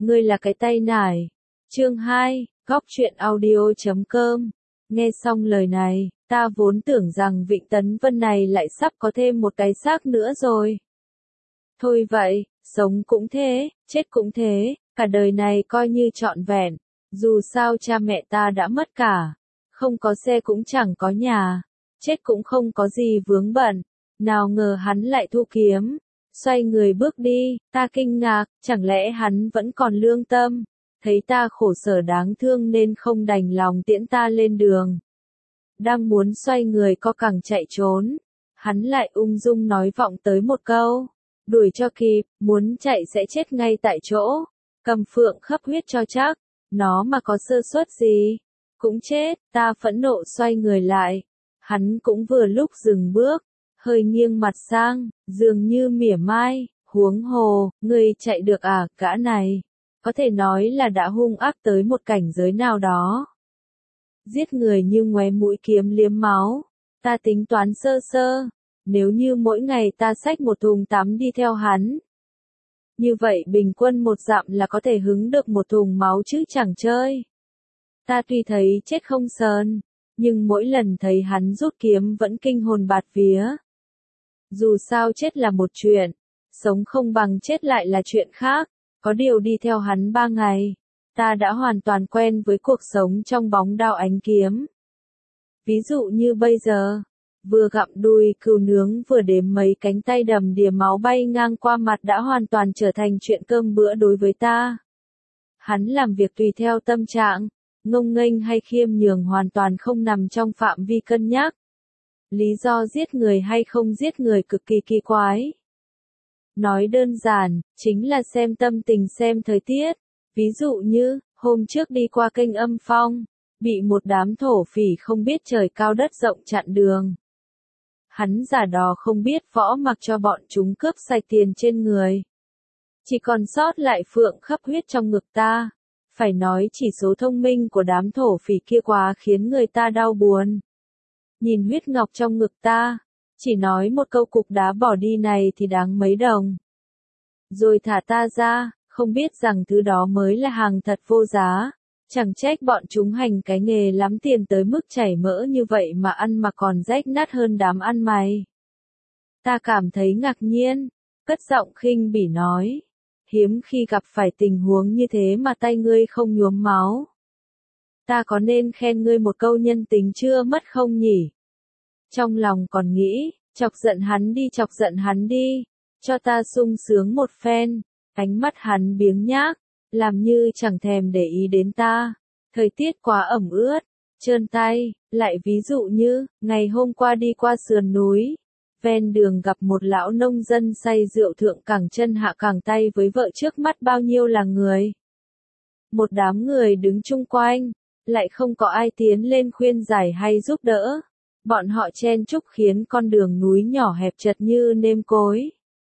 ngươi là cái tay nải. Chương 2, Góc truyện audio.com. Nghe xong lời này, ta vốn tưởng rằng Vịnh Tấn Vân này lại sắp có thêm một cái xác nữa rồi. Thôi vậy, sống cũng thế, chết cũng thế, cả đời này coi như trọn vẹn. Dù sao cha mẹ ta đã mất cả, không có xe cũng chẳng có nhà, chết cũng không có gì vướng bận. Nào ngờ hắn lại thu kiếm, xoay người bước đi, ta kinh ngạc, chẳng lẽ hắn vẫn còn lương tâm, thấy ta khổ sở đáng thương nên không đành lòng tiễn ta lên đường. Đang muốn xoay người co cẳng chạy trốn, hắn lại ung dung nói vọng tới một câu, đuổi cho kịp, muốn chạy sẽ chết ngay tại chỗ, cầm phượng khắp huyết cho chắc, nó mà có sơ suất gì, cũng chết. Ta phẫn nộ xoay người lại, hắn cũng vừa lúc dừng bước, hơi nghiêng mặt sang, dường như mỉa mai, huống hồ, ngươi chạy được à, gã này, có thể nói là đã hung ác tới một cảnh giới nào đó. Giết người như ngoé mũi kiếm liếm máu, ta tính toán sơ sơ, nếu như mỗi ngày ta xách một thùng tắm đi theo hắn. Như vậy bình quân một dặm là có thể hứng được một thùng máu chứ chẳng chơi. Ta tuy thấy chết không sờn, nhưng mỗi lần thấy hắn rút kiếm vẫn kinh hồn bạt vía. Dù sao chết là một chuyện, sống không bằng chết lại là chuyện khác, có điều đi theo hắn 3 ngày, ta đã hoàn toàn quen với cuộc sống trong bóng đao ánh kiếm. Ví dụ như bây giờ, vừa gặm đùi cừu nướng vừa đếm mấy cánh tay đầm đìa máu bay ngang qua mặt đã hoàn toàn trở thành chuyện cơm bữa đối với ta. Hắn làm việc tùy theo tâm trạng, ngông nghênh hay khiêm nhường hoàn toàn không nằm trong phạm vi cân nhắc. Lý do giết người hay không giết người cực kỳ kỳ quái. Nói đơn giản, chính là xem tâm tình xem thời tiết. Ví dụ như, hôm trước đi qua kênh Âm Phong, bị một đám thổ phỉ không biết trời cao đất rộng chặn đường. Hắn giả đò không biết võ mặc cho bọn chúng cướp sạch tiền trên người. Chỉ còn sót lại phượng khắp huyết trong ngực ta. Phải nói chỉ số thông minh của đám thổ phỉ kia quá khiến người ta đau buồn. Nhìn huyết ngọc trong ngực ta, chỉ nói một câu cục đá bỏ đi này thì đáng mấy đồng. Rồi thả ta ra, không biết rằng thứ đó mới là hàng thật vô giá. Chẳng trách bọn chúng hành cái nghề lắm tiền tới mức chảy mỡ như vậy mà ăn mà còn rách nát hơn đám ăn mày. Ta cảm thấy ngạc nhiên, cất giọng khinh bỉ nói. Hiếm khi gặp phải tình huống như thế mà tay ngươi không nhuốm máu. Ta có nên khen ngươi một câu nhân tính chưa mất không nhỉ? Trong lòng còn nghĩ, chọc giận hắn đi, cho ta sung sướng một phen. Ánh mắt hắn biếng nhác, làm như chẳng thèm để ý đến ta. Thời tiết quá ẩm ướt, trơn tay, lại ví dụ như, ngày hôm qua đi qua sườn núi. Ven đường gặp một lão nông dân say rượu thượng cẳng chân hạ cẳng tay với vợ trước mắt bao nhiêu là người. Một đám người đứng chung quanh, lại không có ai tiến lên khuyên giải hay giúp đỡ. Bọn họ chen chúc khiến con đường núi nhỏ hẹp chật như nêm cối.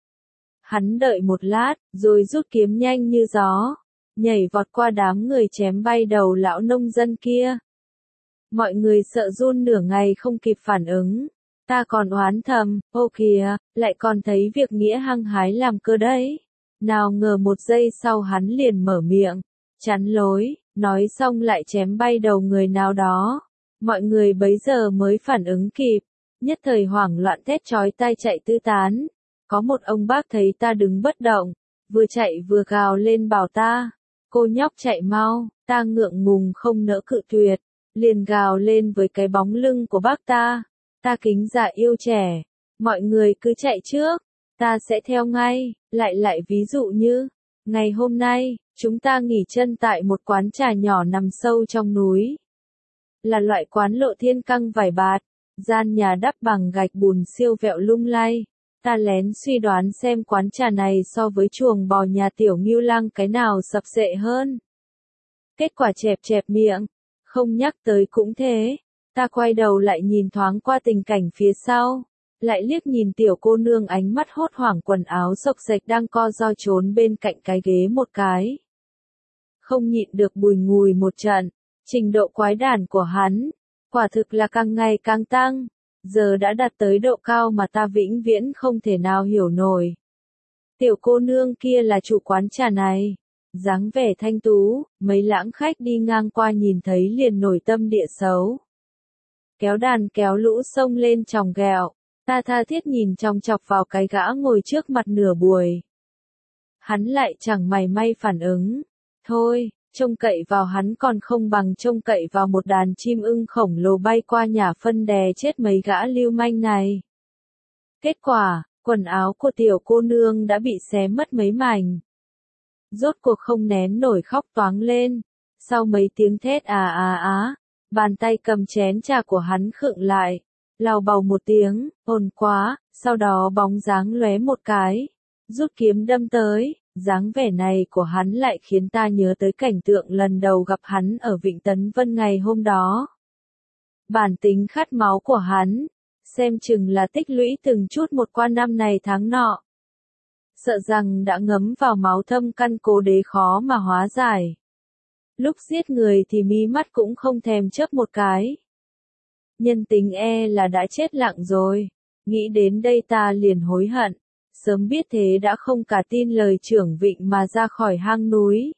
Hắn đợi một lát, rồi rút kiếm nhanh như gió, nhảy vọt qua đám người chém bay đầu lão nông dân kia. Mọi người sợ run nửa ngày không kịp phản ứng. Ta còn oán thầm, ô kìa, lại còn thấy việc nghĩa hăng hái làm cơ đấy. Nào ngờ một giây sau hắn liền mở miệng, chắn lối, nói xong lại chém bay đầu người nào đó. Mọi người bấy giờ mới phản ứng kịp, nhất thời hoảng loạn thét chói tai chạy tứ tán. Có một ông bác thấy ta đứng bất động, vừa chạy vừa gào lên bảo ta, cô nhóc chạy mau. Ta ngượng ngùng không nỡ cự tuyệt, liền gào lên với cái bóng lưng của bác ta. Ta kính dạ yêu trẻ, mọi người cứ chạy trước, ta sẽ theo ngay. Lại ví dụ như, ngày hôm nay, chúng ta nghỉ chân tại một quán trà nhỏ nằm sâu trong núi. Là loại quán lộ thiên căng vải bạt, gian nhà đắp bằng gạch bùn siêu vẹo lung lay. Ta lén suy đoán xem quán trà này so với chuồng bò nhà tiểu Ngưu Lang cái nào sập sệ hơn. Kết quả chẹp chẹp miệng, không nhắc tới cũng thế. Ta quay đầu lại nhìn thoáng qua tình cảnh phía sau, lại liếc nhìn tiểu cô nương ánh mắt hốt hoảng quần áo xộc xệch đang co ro trốn bên cạnh cái ghế một cái. Không nhịn được bùi ngùi một trận, trình độ quái đản của hắn, quả thực là càng ngày càng tăng, giờ đã đạt tới độ cao mà ta vĩnh viễn không thể nào hiểu nổi. Tiểu cô nương kia là chủ quán trà này, dáng vẻ thanh tú, mấy lãng khách đi ngang qua nhìn thấy liền nổi tâm địa xấu. Kéo đàn kéo lũ xông lên chòng ghẹo, ta tha thiết nhìn chòng chọc vào cái gã ngồi trước mặt nửa buổi. Hắn lại chẳng mảy may phản ứng. Thôi, trông cậy vào hắn còn không bằng trông cậy vào một đàn chim ưng khổng lồ bay qua nhà phân đè chết mấy gã lưu manh này. Kết quả, quần áo của tiểu cô nương đã bị xé mất mấy mảnh. Rốt cuộc không nén nổi khóc toáng lên. Sau mấy tiếng thét bàn tay cầm chén trà của hắn khựng lại. Lào bầu một tiếng, ồn quá, sau đó bóng dáng lóe một cái. Rút kiếm đâm tới, dáng vẻ này của hắn lại khiến ta nhớ tới cảnh tượng lần đầu gặp hắn ở Vịnh Tấn Vân ngày hôm đó. Bản tính khát máu của hắn, xem chừng là tích lũy từng chút một qua năm này tháng nọ. Sợ rằng đã ngấm vào máu thâm căn cố đế khó mà hóa giải. Lúc giết người thì mí mắt cũng không thèm chớp một cái. Nhân tính là đã chết lặng rồi. Nghĩ đến đây ta liền hối hận. Sớm biết thế đã không cả tin lời trưởng Vịnh mà ra khỏi hang núi.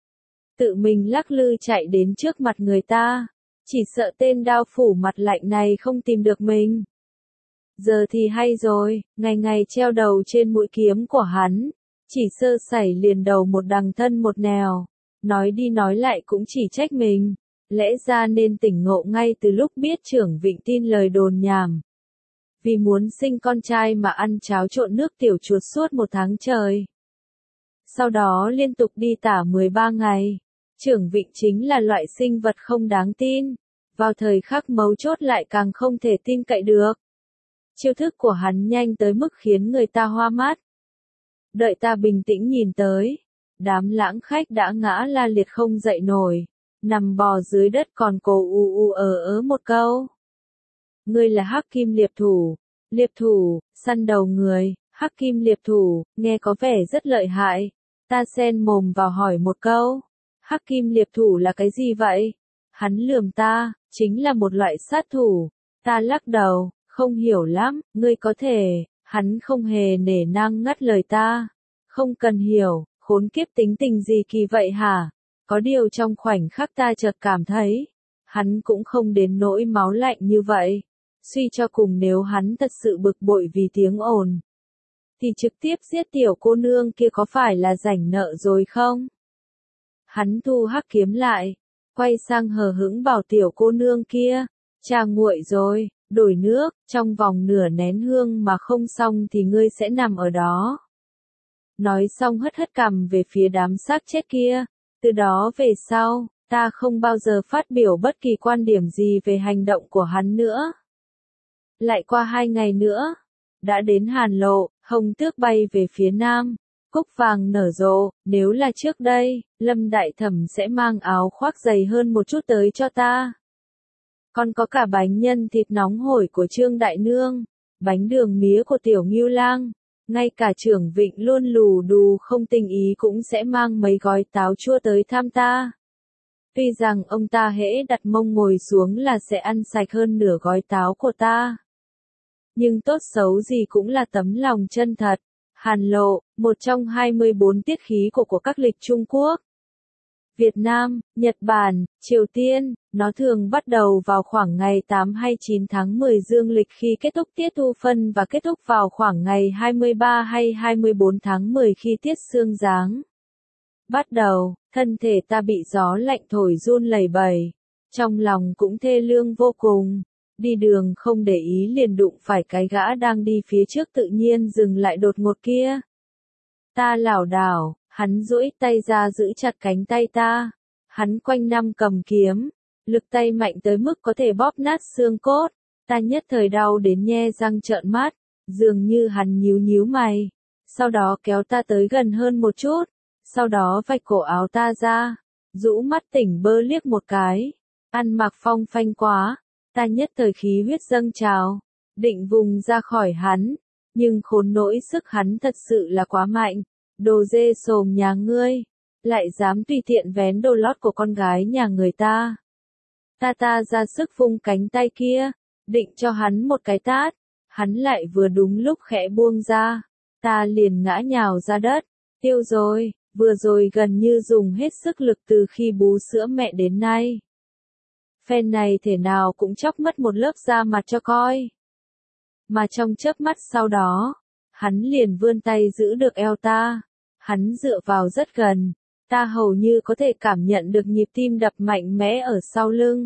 Tự mình lắc lư chạy đến trước mặt người ta. Chỉ sợ tên đao phủ mặt lạnh này không tìm được mình. Giờ thì hay rồi, ngày ngày treo đầu trên mũi kiếm của hắn. Chỉ sơ sẩy liền đầu một đằng thân một nẻo. Nói đi nói lại cũng chỉ trách mình. Lẽ ra nên tỉnh ngộ ngay từ lúc biết trưởng Vịnh tin lời đồn nhảm. Vì muốn sinh con trai mà ăn cháo trộn nước tiểu chuột suốt một tháng trời. Sau đó liên tục đi tả 13 ngày. Trưởng Vịnh chính là loại sinh vật không đáng tin. Vào thời khắc mấu chốt lại càng không thể tin cậy được. Chiêu thức của hắn nhanh tới mức khiến người ta hoa mắt. Đợi ta bình tĩnh nhìn tới. Đám lãng khách đã ngã la liệt không dậy nổi. Nằm bò dưới đất còn cổ một câu. Ngươi là Hắc Kim Liệp Thủ, săn đầu người, Hắc Kim Liệp Thủ, nghe có vẻ rất lợi hại. Ta xen mồm vào hỏi một câu. Hắc Kim Liệp Thủ là cái gì vậy? Hắn lườm ta, chính là một loại sát thủ. Ta lắc đầu, không hiểu lắm, ngươi có thể. Hắn không hề nể nang ngắt lời ta. Không cần hiểu, khốn kiếp tính tình gì kỳ vậy hả? Có điều trong khoảnh khắc ta chợt cảm thấy, hắn cũng không đến nỗi máu lạnh như vậy. Suy cho cùng nếu hắn thật sự bực bội vì tiếng ồn, thì trực tiếp giết tiểu cô nương kia có phải là rảnh nợ rồi không? Hắn thu hắc kiếm lại, quay sang hờ hững bảo tiểu cô nương kia, trà nguội rồi, đổi nước, trong vòng nửa nén hương mà không xong thì ngươi sẽ nằm ở đó. Nói xong hất hất cằm về phía đám xác chết kia, từ đó về sau, ta không bao giờ phát biểu bất kỳ quan điểm gì về hành động của hắn nữa. Lại qua 2 ngày nữa, đã đến Hàn Lộ, hồng tước bay về phía nam, cúc vàng nở rộ, nếu là trước đây, Lâm Đại Thẩm sẽ mang áo khoác dày hơn một chút tới cho ta. Còn có cả bánh nhân thịt nóng hổi của Trương Đại Nương, bánh đường mía của Tiểu Ngưu Lang, ngay cả trưởng Vịnh luôn lù đù không tình ý cũng sẽ mang mấy gói táo chua tới thăm ta. Tuy rằng ông ta hễ đặt mông ngồi xuống là sẽ ăn sạch hơn nửa gói táo của ta. Nhưng tốt xấu gì cũng là tấm lòng chân thật. Hàn Lộ, một trong 24 tiết khí của các lịch Trung Quốc. Việt Nam, Nhật Bản, Triều Tiên, nó thường bắt đầu vào khoảng ngày 8 hay 9 tháng 10 dương lịch khi kết thúc tiết thu phân và kết thúc vào khoảng ngày 23 hay 24 tháng 10 khi tiết xương giáng. Bắt đầu, thân thể ta bị gió lạnh thổi run lẩy bẩy, trong lòng cũng thê lương vô cùng. Đi đường không để ý liền đụng phải cái gã đang đi phía trước tự nhiên dừng lại đột ngột kia. Ta lảo đảo, hắn duỗi tay ra giữ chặt cánh tay ta. Hắn quanh năm cầm kiếm, lực tay mạnh tới mức có thể bóp nát xương cốt. Ta nhất thời đau đến nhe răng trợn mắt, dường như hắn nhíu nhíu mày. Sau đó kéo ta tới gần hơn một chút, sau đó vạch cổ áo ta ra, rũ mắt tỉnh bơ liếc một cái. Ăn mặc phong phanh quá. Ta nhất thời khí huyết dâng trào, định vùng ra khỏi hắn, nhưng khốn nỗi sức hắn thật sự là quá mạnh. Đồ dê sồm nhà ngươi, lại dám tùy tiện vén đồ lót của con gái nhà người ta. Ta ra sức vung cánh tay kia, định cho hắn một cái tát, hắn lại vừa đúng lúc khẽ buông ra, ta liền ngã nhào ra đất, tiêu rồi, vừa rồi gần như dùng hết sức lực từ khi bú sữa mẹ đến nay. Phen này thể nào cũng chóc mất một lớp da mặt cho coi. Mà trong chớp mắt sau đó, hắn liền vươn tay giữ được eo ta. Hắn dựa vào rất gần, ta hầu như có thể cảm nhận được nhịp tim đập mạnh mẽ ở sau lưng.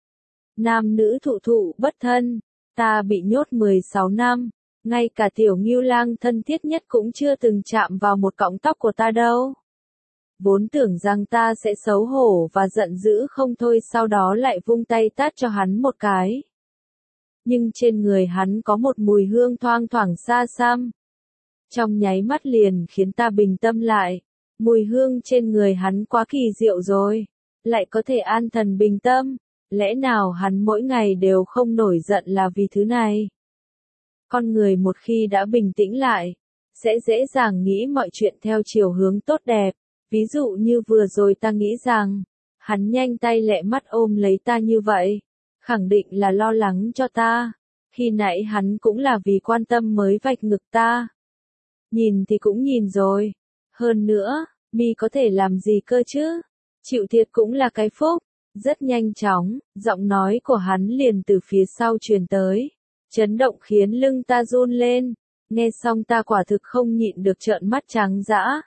Nam nữ thụ thụ bất thân, ta bị nhốt 16 năm, ngay cả tiểu Ngưu Lang thân thiết nhất cũng chưa từng chạm vào một cọng tóc của ta đâu. Vốn tưởng rằng ta sẽ xấu hổ và giận dữ không thôi, sau đó lại vung tay tát cho hắn một cái. Nhưng trên người hắn có một mùi hương thoang thoảng xa xăm. Trong nháy mắt liền khiến ta bình tâm lại. Mùi hương trên người hắn quá kỳ diệu rồi. Lại có thể an thần bình tâm. Lẽ nào hắn mỗi ngày đều không nổi giận là vì thứ này? Con người một khi đã bình tĩnh lại, sẽ dễ dàng nghĩ mọi chuyện theo chiều hướng tốt đẹp. Ví dụ như vừa rồi ta nghĩ rằng, hắn nhanh tay lẹ mắt ôm lấy ta như vậy, khẳng định là lo lắng cho ta. Khi nãy hắn cũng là vì quan tâm mới vạch ngực ta. Nhìn thì cũng nhìn rồi. Hơn nữa, mi có thể làm gì cơ chứ? Chịu thiệt cũng là cái phúc. Rất nhanh chóng, giọng nói của hắn liền từ phía sau truyền tới. Chấn động khiến lưng ta run lên. Nghe xong ta quả thực không nhịn được trợn mắt trắng dã.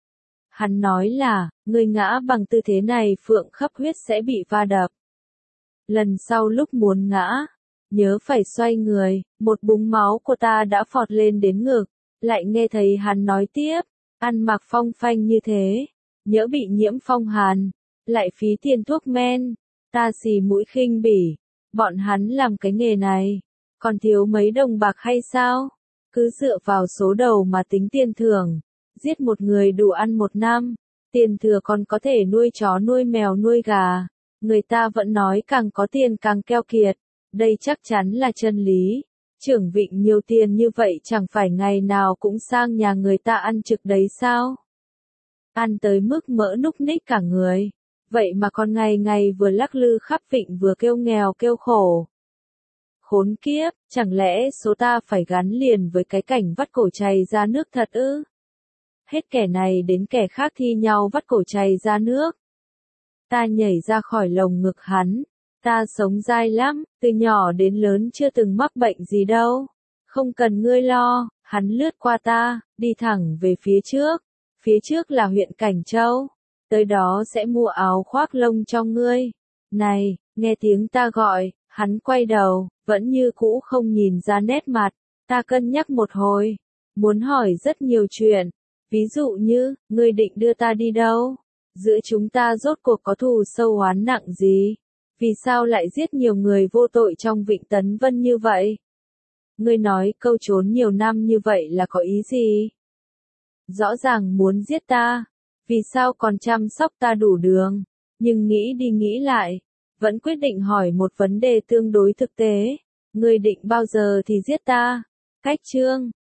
Hắn nói là, người ngã bằng tư thế này phượng khắp huyết sẽ bị va đập. Lần sau lúc muốn ngã, nhớ phải xoay người, một búng máu của ta đã phọt lên đến ngực. Lại nghe thấy hắn nói tiếp, ăn mặc phong phanh như thế, nhỡ bị nhiễm phong hàn, lại phí tiền thuốc men. Ta xì mũi khinh bỉ, bọn hắn làm cái nghề này, còn thiếu mấy đồng bạc hay sao? Cứ dựa vào số đầu mà tính tiền thưởng. Giết một người đủ ăn một năm, tiền thừa còn có thể nuôi chó nuôi mèo nuôi gà. Người ta vẫn nói càng có tiền càng keo kiệt, đây chắc chắn là chân lý. Trưởng Vịnh nhiều tiền như vậy chẳng phải ngày nào cũng sang nhà người ta ăn trực đấy sao? Ăn tới mức mỡ núc ních cả người, vậy mà còn ngày ngày vừa lắc lư khắp Vịnh vừa kêu nghèo kêu khổ. Khốn kiếp, chẳng lẽ số ta phải gắn liền với cái cảnh vắt cổ chày ra nước thật ư? Hết kẻ này đến kẻ khác thi nhau vắt cổ chày ra nước. Ta nhảy ra khỏi lồng ngực hắn. Ta sống dai lắm, từ nhỏ đến lớn chưa từng mắc bệnh gì đâu. Không cần ngươi lo, hắn lướt qua ta, đi thẳng về phía trước. Phía trước là huyện Cảnh Châu. Tới đó sẽ mua áo khoác lông cho ngươi. Này, nghe tiếng ta gọi, hắn quay đầu, vẫn như cũ không nhìn ra nét mặt. Ta cân nhắc một hồi, muốn hỏi rất nhiều chuyện. Ví dụ như, ngươi định đưa ta đi đâu? Giữa chúng ta rốt cuộc có thù sâu oán nặng gì? Vì sao lại giết nhiều người vô tội trong Vịnh Tấn Vân như vậy? Ngươi nói câu trốn nhiều năm như vậy là có ý gì? Rõ ràng muốn giết ta, vì sao còn chăm sóc ta đủ đường? Nhưng nghĩ đi nghĩ lại, vẫn quyết định hỏi một vấn đề tương đối thực tế. Ngươi định bao giờ thì giết ta? Cách chương